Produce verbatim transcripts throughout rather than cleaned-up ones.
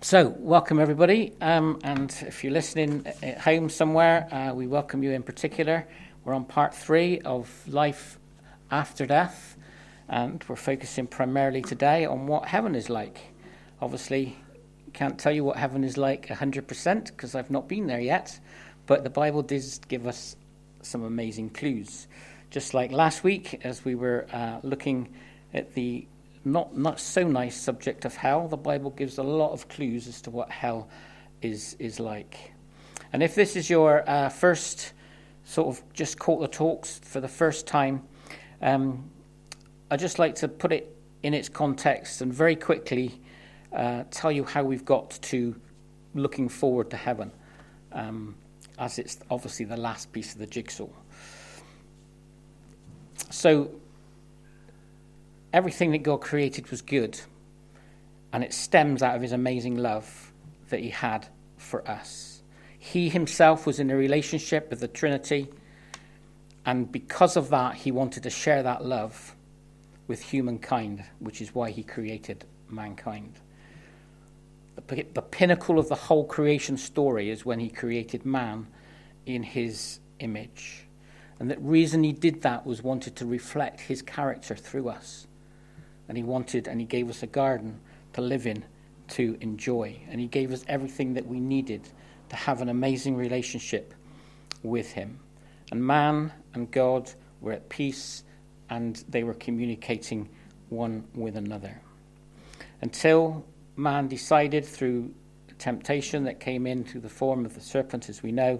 So, welcome everybody, um, and if you're listening at home somewhere, uh, we welcome you in particular. We're on part three of Life After Death, and we're focusing primarily today on what heaven is like. Obviously, can't tell you what heaven is like one hundred percent because I've not been there yet, but the Bible does give us some amazing clues. Just like last week, as we were uh, looking at the not not so nice subject of hell, the Bible gives a lot of clues as to what hell is is like. And if this is your uh, first sort of just caught the talks for the first time, um, I'd just like to put it in its context and very quickly uh, tell you how we've got to looking forward to heaven, um, as it's obviously the last piece of the jigsaw. So, everything that God created was good, and it stems out of his amazing love that he had for us. He himself was in a relationship with the Trinity, and because of that, he wanted to share that love with humankind, which is why he created mankind. The, the pinnacle of the whole creation story is when he created man in his image. And the reason he did that was wanted to reflect his character through us. And he wanted, and he gave us a garden to live in, to enjoy. And he gave us everything that we needed to have an amazing relationship with him. And man and God were at peace, and they were communicating one with another. Until man decided through temptation that came in through the form of the serpent, as we know,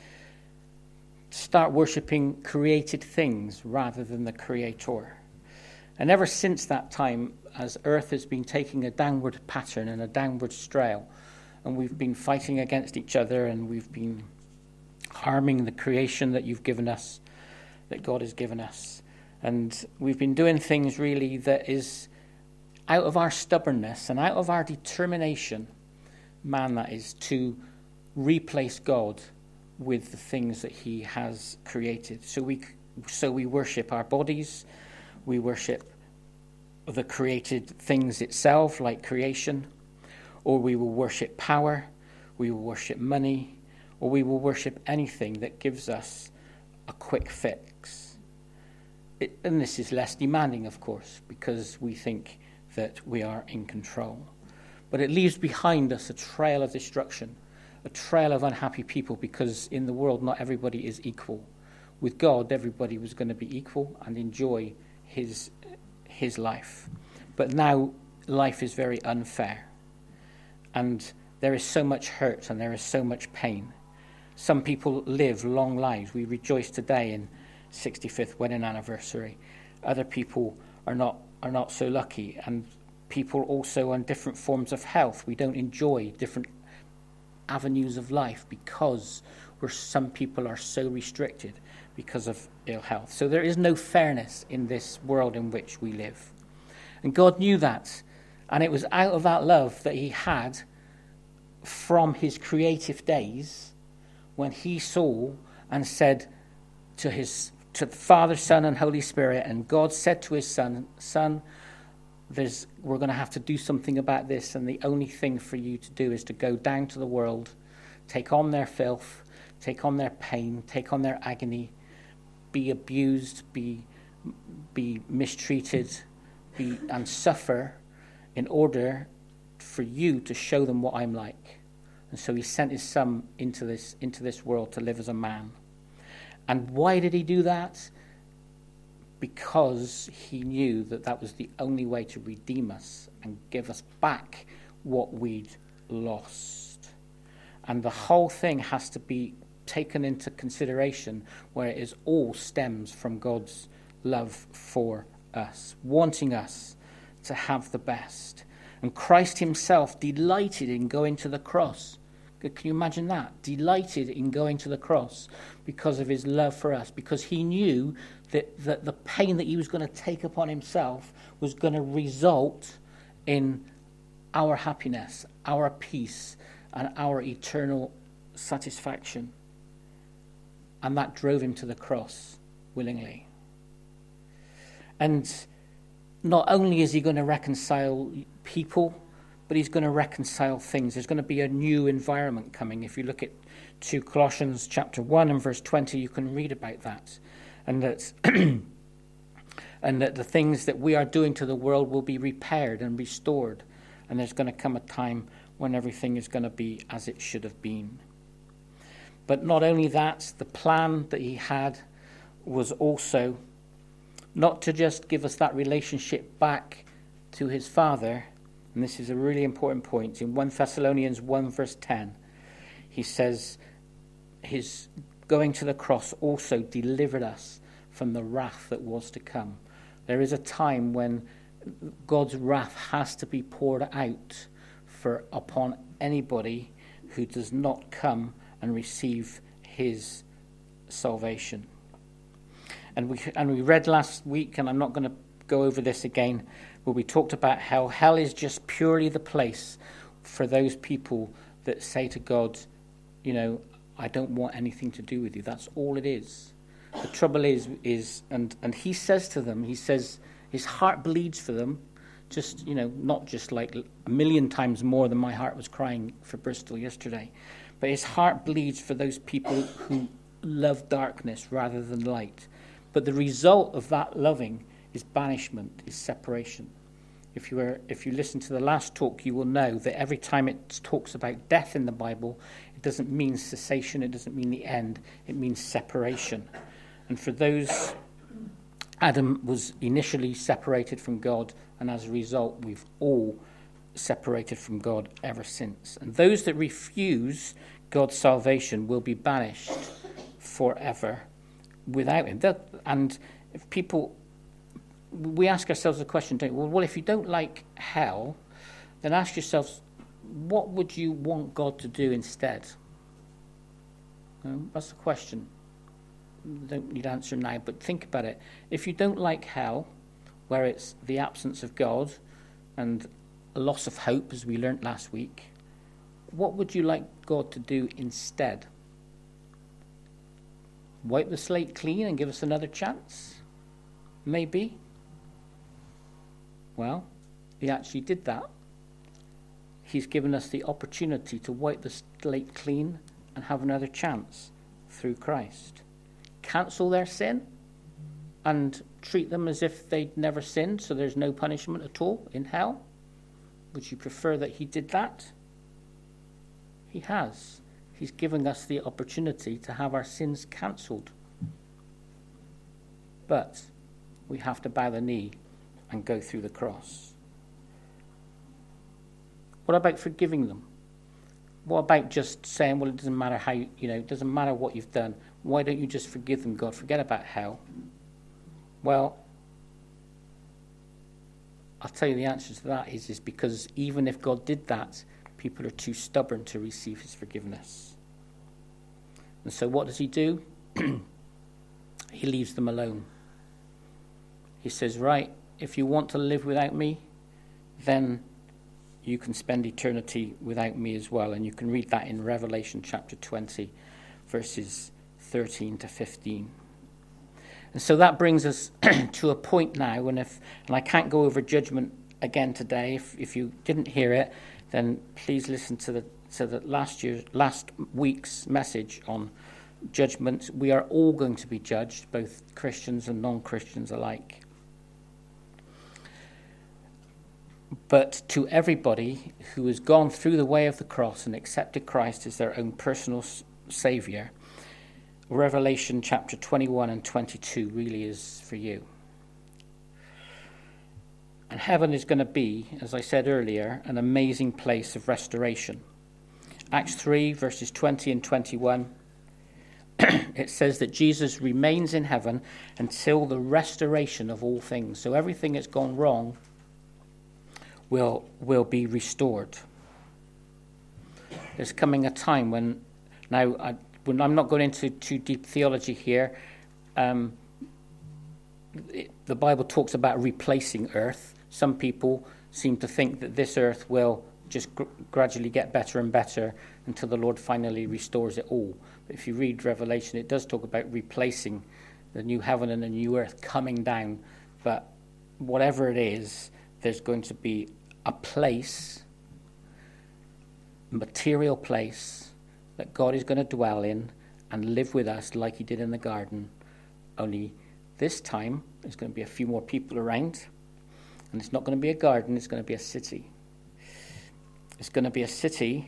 to start worshipping created things rather than the Creator. And ever since that time, as Earth has been taking a downward pattern and a downward strail, and we've been fighting against each other, and we've been harming the creation that you've given us, that God has given us. And we've been doing things really that is out of our stubbornness and out of our determination, man that is, to replace God with the things that he has created. So we so we worship our bodies, we worship the created things itself, like creation, or we will worship power, we will worship money, or we will worship anything that gives us a quick fix. It, and this is less demanding, of course, because we think that we are in control. But it leaves behind us a trail of destruction, a trail of unhappy people, because in the world not everybody is equal. With God, everybody was going to be equal and enjoy his his life. But now life is very unfair, and there is so much hurt and there is so much pain. Some people live long lives. We rejoice today in sixty-fifth wedding anniversary. Other people are not are not so lucky, and people also on different forms of health. We don't enjoy different avenues of life because we're, some people are so restricted because of ill health. So there is no fairness in this world in which we live. And God knew that. And it was out of that love that he had from his creative days when he saw and said to his to the Father, Son, and Holy Spirit, and God said to his son, Son, there's, we're going to have to do something about this, and the only thing for you to do is to go down to the world, take on their filth, take on their pain, take on their agony, be abused, be be mistreated, be and suffer in order for you to show them what I'm like. And so he sent his son into this into this world to live as a man. And why did he do that? Because he knew that that was the only way to redeem us and give us back what we'd lost. And the whole thing has to be taken into consideration, where it is all stems from God's love for us, wanting us to have the best. And Christ himself delighted in going to the cross. Can you imagine that? Delighted in going to the cross because of his love for us, because he knew that, that the pain that he was going to take upon himself was going to result in our happiness, our peace, and our eternal satisfaction. And that drove him to the cross willingly. And not only is he going to reconcile people but he's going to reconcile things. There's going to be a new environment coming. If you look at to Colossians chapter one and verse twenty, you can read about that. And that, and that the things that we are doing to the world will be repaired and restored. And there's going to come a time when everything is going to be as it should have been. But not only that, the plan that he had was also not to just give us that relationship back to his Father. And this is a really important point. In First Thessalonians one verse ten, he says, his going to the cross also delivered us from the wrath that was to come. There is a time when God's wrath has to be poured out for upon anybody who does not come and receive his salvation. And we and we read last week, and I'm not going to go over this again, where we talked about how hell is just purely the place for those people that say to God, you know, I don't want anything to do with you. That's all it is. The trouble is, is and, and he says to them, he says his heart bleeds for them, just, you know, not just like a million times more than my heart was crying for Bristol yesterday, but his heart bleeds for those people who love darkness rather than light. But the result of that loving is banishment, is separation. If you were, if you listen to the last talk, you will know that every time it talks about death in the Bible, it doesn't mean cessation, it doesn't mean the end, it means separation. And for those, Adam was initially separated from God, and as a result, we've all separated from God ever since. And those that refuse God's salvation will be banished forever without him. That, and if people, we ask ourselves the question, don't we? Well, well, if you don't like hell, then ask yourselves, what would you want God to do instead? Um, that's the question. You don't need to answer now, but think about it. If you don't like hell, where it's the absence of God and a loss of hope, as we learnt last week, what would you like God to do instead? Wipe the slate clean and give us another chance? Maybe. Well, he actually did that. He's given us the opportunity to wipe the slate clean and have another chance through Christ. Cancel their sin and treat them as if they'd never sinned, so there's no punishment at all in hell. Would you prefer that he did that? He has. He's giving us the opportunity to have our sins cancelled. But we have to bow the knee and go through the cross. What about forgiving them? What about just saying, well, it doesn't matter how you, you know, it doesn't matter what you've done. Why don't you just forgive them, God? Forget about hell. Well, I'll tell you the answer to that is, is because even if God did that, people are too stubborn to receive his forgiveness. And so what does he do? He leaves them alone. He says, right, if you want to live without me, then you can spend eternity without me as well. And you can read that in Revelation chapter twenty, verses thirteen to fifteen. And so that brings us to a point now, and if and I can't go over judgment again today. If if you didn't hear it, then please listen to the to the last year's last week's message on judgment. We are all going to be judged, both Christians and non-Christians alike. But to everybody who has gone through the way of the cross and accepted Christ as their own personal Saviour, Revelation chapter twenty-one and twenty-two really is for you. And heaven is going to be, as I said earlier, an amazing place of restoration. Acts three, verses twenty and twenty-one, it says that Jesus remains in heaven until the restoration of all things. So everything that's gone wrong will will be restored. There's coming a time when, now I, when I'm not going into too deep theology here, um, it, the Bible talks about replacing earth. Some people seem to think that this earth will just gr- gradually get better and better until the Lord finally restores it all. But if you read Revelation, it does talk about replacing the new heaven and the new earth coming down. But whatever it is, there's going to be a place material place that God is going to dwell in and live with us like he did in the garden. Only this time there's going to be a few more people around, and it's not going to be a garden, it's going to be a city. It's going to be a city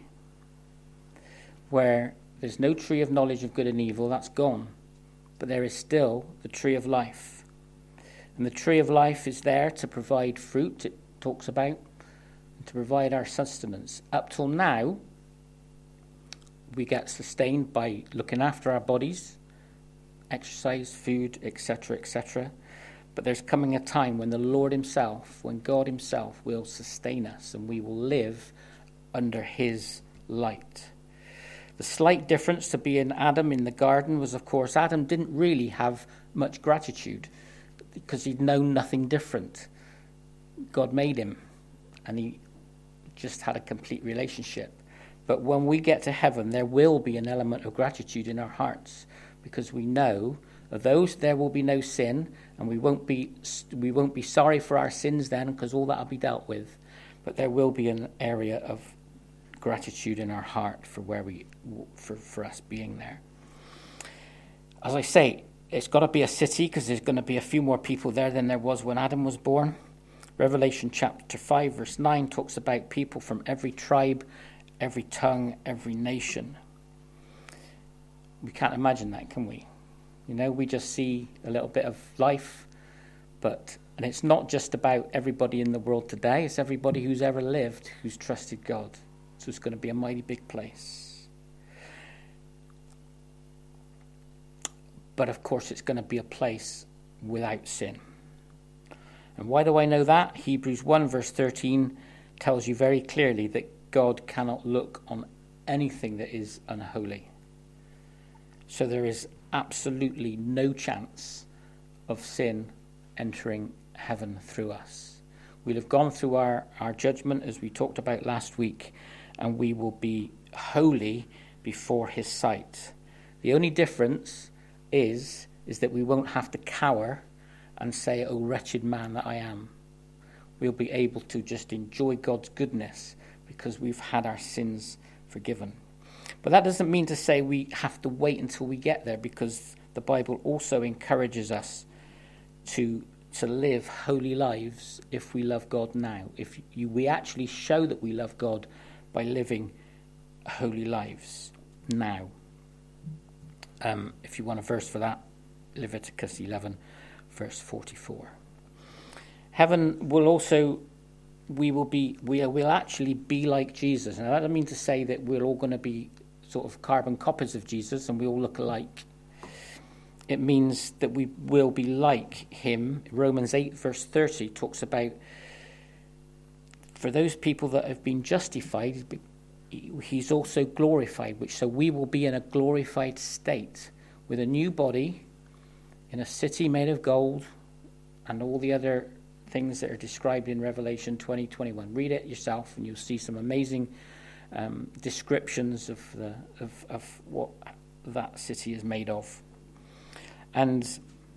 where there's no tree of knowledge of good and evil, that's gone. But there is still the tree of life. And the tree of life is there to provide fruit, it talks about, to provide our sustenance. Up till now, we get sustained by looking after our bodies, exercise, food, et cetera, et cetera. But there's coming a time when the Lord himself, when God himself will sustain us and we will live under his light. The slight difference to being Adam in the garden was, of course, Adam didn't really have much gratitude because he'd known nothing different. God made him and he just had a complete relationship. But when we get to heaven, there will be an element of gratitude in our hearts because we know of those there will be no sin, and we won't be we won't be sorry for our sins then because all that will be dealt with. But there will be an area of gratitude in our heart for where we for, for us being there. As I say, it's got to be a city because there's going to be a few more people there than there was when Adam was born. Revelation chapter five verse nine talks about people from every tribe, every tongue, every nation. We can't imagine that, can we? You know, we just see a little bit of life, but and it's not just about everybody in the world today, it's everybody who's ever lived, who's trusted God. So it's going to be a mighty big place. But of course it's going to be a place without sin. And why do I know that? Hebrews one verse thirteen tells you very clearly that God cannot look on anything that is unholy. So there is absolutely no chance of sin entering heaven through us. We'll have gone through our, our judgment as we talked about last week, and we will be holy before his sight. The only difference is, is that we won't have to cower and say, "Oh, wretched man that I am." We'll be able to just enjoy God's goodness because we've had our sins forgiven. But that doesn't mean to say we have to wait until we get there, because the Bible also encourages us to to live holy lives if we love God now. If you, we actually show that we love God by living holy lives now. Um, if you want a verse for that, Leviticus eleven, verse forty-four. Heaven will also, we will be, we will actually be like Jesus. Now that doesn't mean to say that we're all going to be sort of carbon copies of Jesus and we all look alike. It means that we will be like him. Romans eight verse thirty talks about, for those people that have been justified, he's also glorified, which so we will be in a glorified state with a new body in a city made of gold and all the other things that are described in Revelation twenty twenty-one. Read it yourself and you'll see some amazing um, descriptions of the of, of what that city is made of. And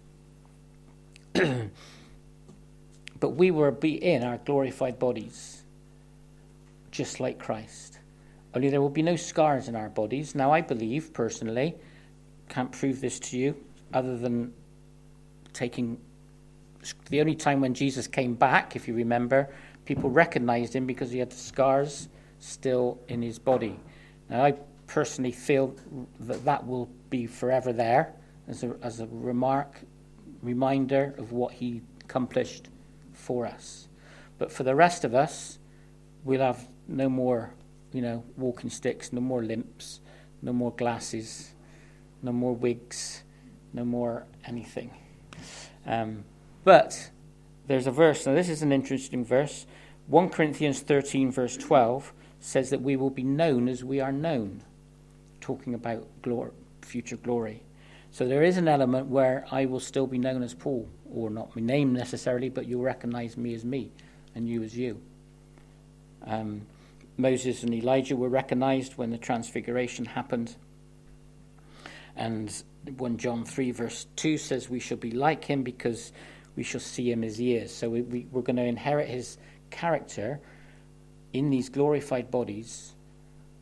but we will be in our glorified bodies just like Christ. Only there will be no scars in our bodies. Now I believe personally, can't prove this to you other than taking the only time when Jesus came back, if you remember, people recognized him because he had the scars still in his body. Now I personally feel that that will be forever there as a, as a remark, reminder of what he accomplished for us. But for the rest of us, we'll have no more, you know, walking sticks, no more limps, no more glasses, no more wigs, no more anything. Um, but there's a verse, now this is an interesting verse. First Corinthians thirteen verse twelve says that we will be known as we are known, talking about glory, future glory. So there is an element where I will still be known as Paul, or not my name necessarily, but you'll recognize me as me and you as you. Um, Moses and Elijah were recognized when the transfiguration happened. And First John three verse two says we shall be like him because we shall see him as he is. So we, we, we're going to inherit his character in these glorified bodies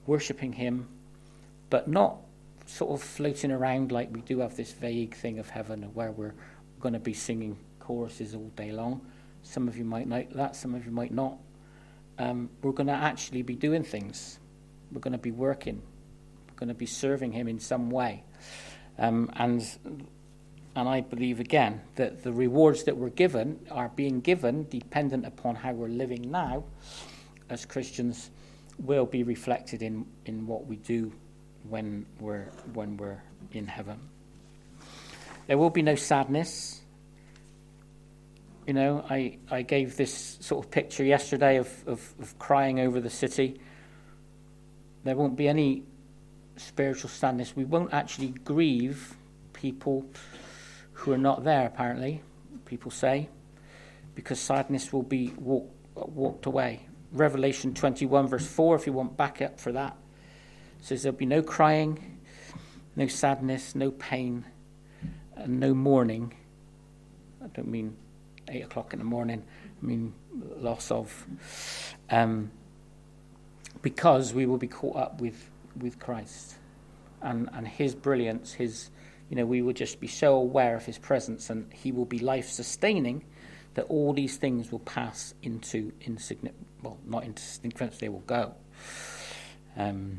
worshipping him, but not sort of floating around like we do have this vague thing of heaven where we're going to be singing choruses all day long. Some of you might like that, some of you might not. Um, we're going to actually be doing things. We're going to be working. We're going to be serving him in some way. Um, and and I believe, again, that the rewards that we're given are being given dependent upon how we're living now as Christians will be reflected in, in what we do when we're when we're in heaven. There will be no sadness. You know, I, I gave this sort of picture yesterday of, of, of crying over the city. There won't be any spiritual sadness. We won't actually grieve people who are not there, apparently, people say, because sadness will be walk, walked away. Revelation twenty-one, verse four, if you want back up for that, says there'll be no crying, no sadness, no pain, and no mourning. I don't mean eight o'clock in the morning. I mean loss of. Um, because we will be caught up with, with Christ and, and his brilliance, his, you know, we will just be so aware of his presence, and he will be life-sustaining, that all these things will pass into insignificant, well, not into insignificance, they will go. Um,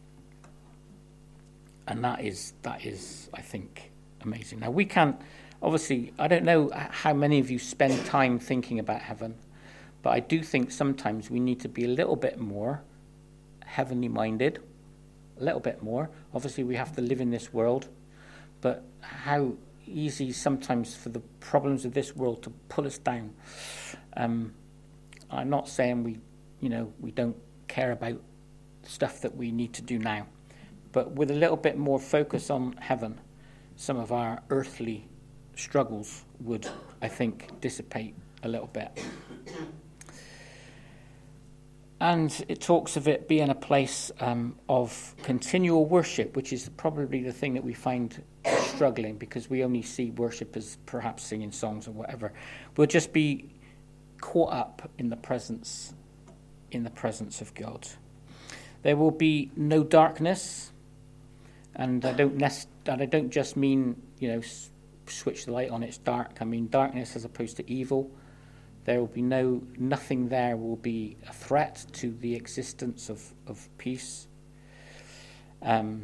and that is, that is, I think, amazing. Now, we can't, obviously, I don't know how many of you spend time thinking about heaven, but I do think sometimes we need to be a little bit more heavenly minded, a little bit more. Obviously, we have to live in this world, but how easy sometimes for the problems of this world to pull us down. Um, I'm not saying we, you know, we don't care about stuff that we need to do now, but with a little bit more focus on heaven, some of our earthly struggles would, I think, dissipate a little bit. And it talks of it being a place um, of continual worship, which is probably the thing that we find struggling, because we only see worship as perhaps singing songs or whatever. We'll just be caught up in the presence, in the presence of God. There will be no darkness, and I don't nest, and I don't just mean, you know, s- switch the light on, it's dark. I mean darkness as opposed to evil. There will be no, nothing there will be a threat to the existence of, of peace. Um,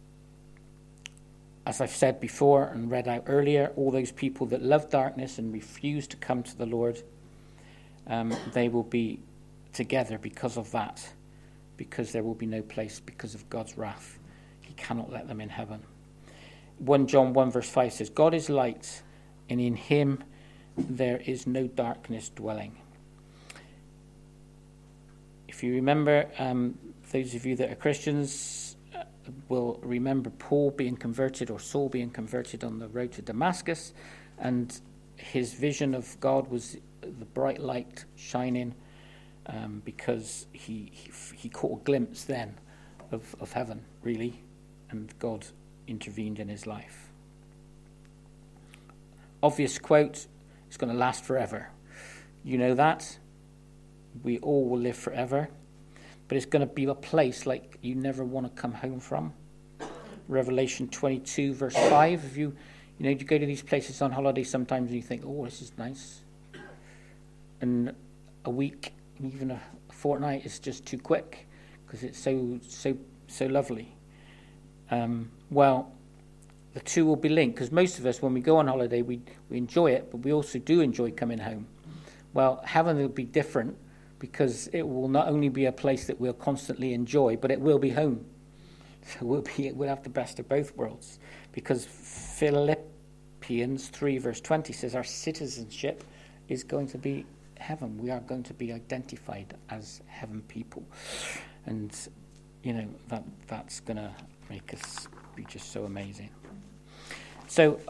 as I've said before and read out earlier, all those people that love darkness and refuse to come to the Lord, um, they will be together because of that, because there will be no place because of God's wrath. He cannot let them in heaven. First John one verse five says, God is light, and in him there is no darkness dwelling. If you remember, um, those of you that are Christians uh, will remember Paul being converted, or Saul being converted on the road to Damascus, and his vision of God was the bright light shining, um, because he, he he caught a glimpse then of, of heaven, really, and God intervened in his life. Obvious quote, it's going to last forever. You know that. We all will live forever. But it's going to be a place like you never want to come home from. Revelation twenty-two, verse five. If you, you know, you go to these places on holiday sometimes and you think, oh, this is nice. And a week, even a fortnight is just too quick because it's so, so, so lovely. Um, well, the two will be linked, because most of us, when we go on holiday, we we enjoy it, but we also do enjoy coming home. Well, heaven will be different, because it will not only be a place that we'll constantly enjoy, but it will be home. So we'll be we'll have the best of both worlds, because Philippians three verse twenty says our citizenship is going to be heaven. We are going to be identified as heaven people, and you know that that's going to make us be just so amazing. So,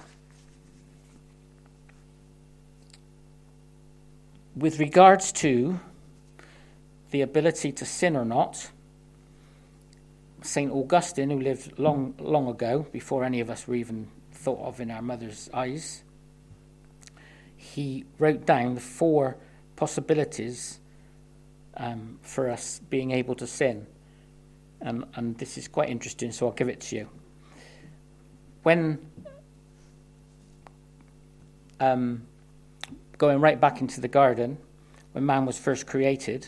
with regards to the ability to sin or not, Saint Augustine, who lived long, long ago, before any of us were even thought of in our mother's eyes, he wrote down the four possibilities um, for us being able to sin. And, and this is quite interesting, so I'll give it to you. When, um, going right back into the garden, when man was first created,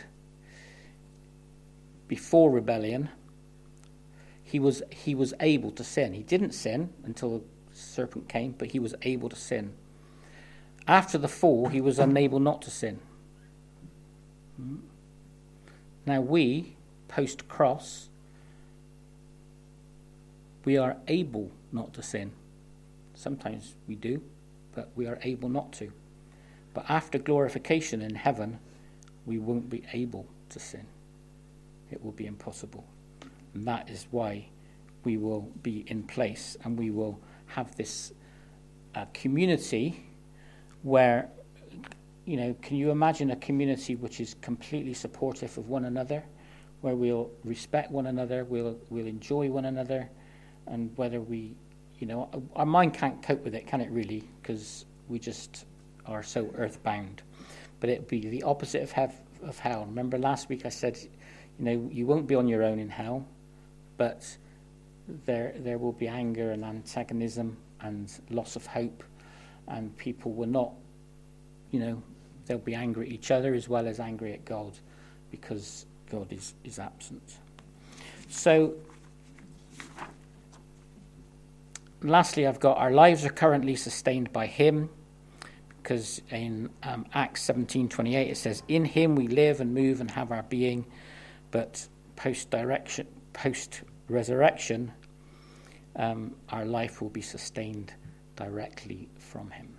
before rebellion, he was he was able to sin. He didn't sin until the serpent came, but he was able to sin. After the fall, he was unable not to sin. Now we, post-cross, we are able not to sin. Sometimes we do, but we are able not to. But after glorification in heaven, we won't be able to sin. It will be impossible. And that is why we will be in place, and we will have this uh, community where, you know, can you imagine a community which is completely supportive of one another, where we'll respect one another, we'll we'll enjoy one another, and whether we, you know, our mind can't cope with it, can it really? Because we just are so earthbound. But it would be the opposite of hev- of hell. Remember last week I said, you know, you won't be on your own in hell, but there there will be anger and antagonism and loss of hope, and people will not, you know, they'll be angry at each other as well as angry at God, because God is, is absent. So, lastly, I've got our lives are currently sustained by him, because in um, Acts seventeen twenty-eight it says, in him we live and move and have our being, but post-direction, post-resurrection, um, our life will be sustained directly from him.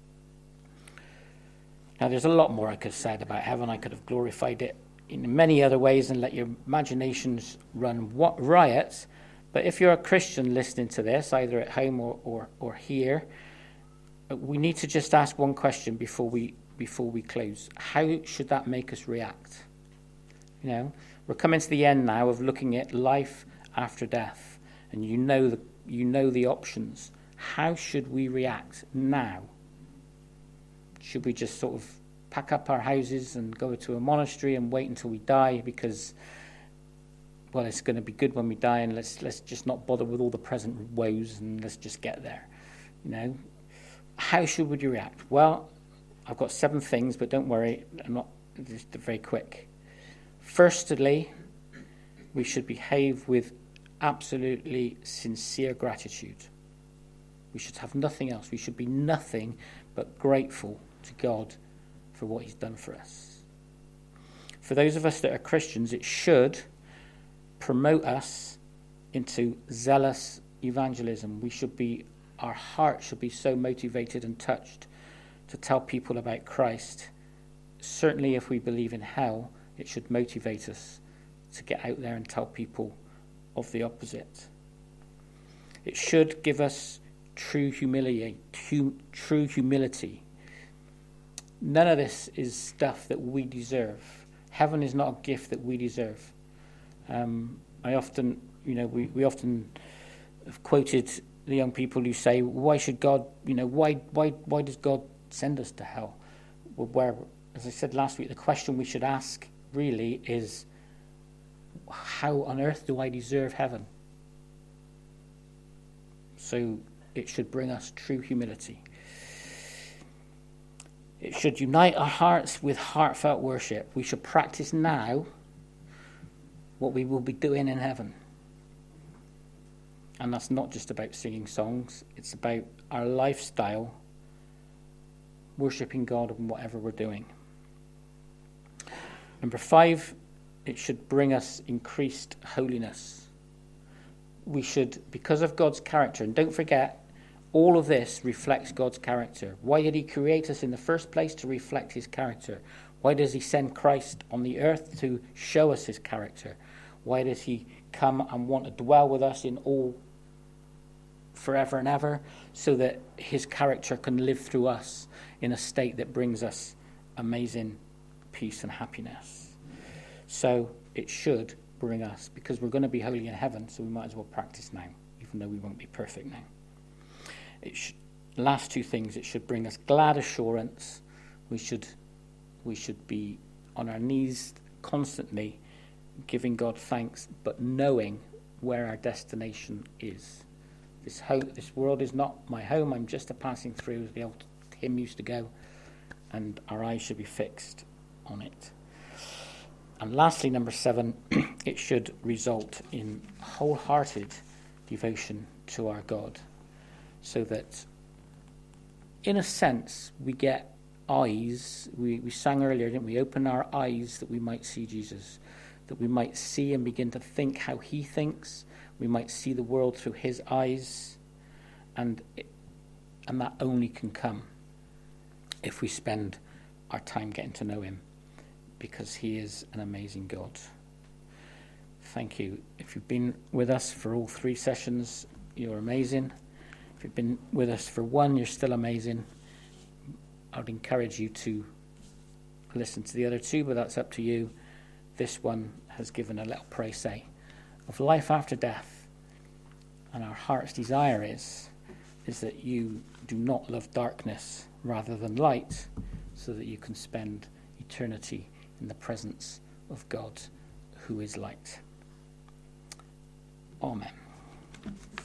Now, there's a lot more I could have said about heaven. I could have glorified it in many other ways and let your imaginations run riot. But if you're a Christian listening to this, either at home or, or, or here, we need to just ask one question before we before we close. How should that make us react? You know, we're coming to the end now of looking at life after death, and you know the you know the options. How should we react now? Should we just sort of pack up our houses and go to a monastery and wait until we die because, well, it's going to be good when we die, and let's let's just not bother with all the present woes and let's just get there? You know, how should we react? Well, I've got seven things, but don't worry, I'm not just very quick. Firstly, we should behave with absolutely sincere gratitude. We should have nothing else. We should be nothing but grateful to God for what he's done for us. For those of us that are Christians, it should promote us into zealous evangelism. We should be, our heart should be so motivated and touched to tell people about Christ. Certainly if we believe in hell, it should motivate us to get out there and tell people of the opposite. It should give us true humility, true humility. None of this is stuff that we deserve. Heaven is not a gift that we deserve. Um, I often, you know, we, we often have quoted the young people who say, "Why should God, you know, why why why does God send us to hell?" Well, where, as I said last week, the question we should ask really is, how on earth do I deserve heaven? So it should bring us true humility. It should unite our hearts with heartfelt worship. We should practice now what we will be doing in heaven. And that's not just about singing songs. It's about our lifestyle, worshipping God in whatever we're doing. Number five, it should bring us increased holiness. We should, because of God's character, and don't forget, all of this reflects God's character. Why did he create us in the first place? To reflect his character. Why does he send Christ on the earth? To show us his character. Why does he come and want to dwell with us in all forever and ever? So that his character can live through us in a state that brings us amazing peace and happiness. So it should bring us, because we're going to be holy in heaven, so we might as well practice now, even though we won't be perfect now. It should, last two things, it should bring us glad assurance. We should we should be on our knees constantly giving God thanks, but knowing where our destination is. This home, this world is not my home. I'm just a passing through, as the old hymn used to go, and our eyes should be fixed on it. And lastly, number seven, it should result in wholehearted devotion to our God, so that, in a sense, we get eyes. We, we sang earlier, didn't we? Open our eyes that we might see Jesus, that we might see and begin to think how he thinks. We might see the world through his eyes, and it, and that only can come if we spend our time getting to know him, because he is an amazing God. Thank you. If you've been with us for all three sessions, you're amazing. If you've been with us for one, you're still amazing. I would encourage you to listen to the other two, but that's up to you. This one has given a little précis of life after death. And our heart's desire is, is that you do not love darkness rather than light, so that you can spend eternity in the presence of God, who is light. Amen.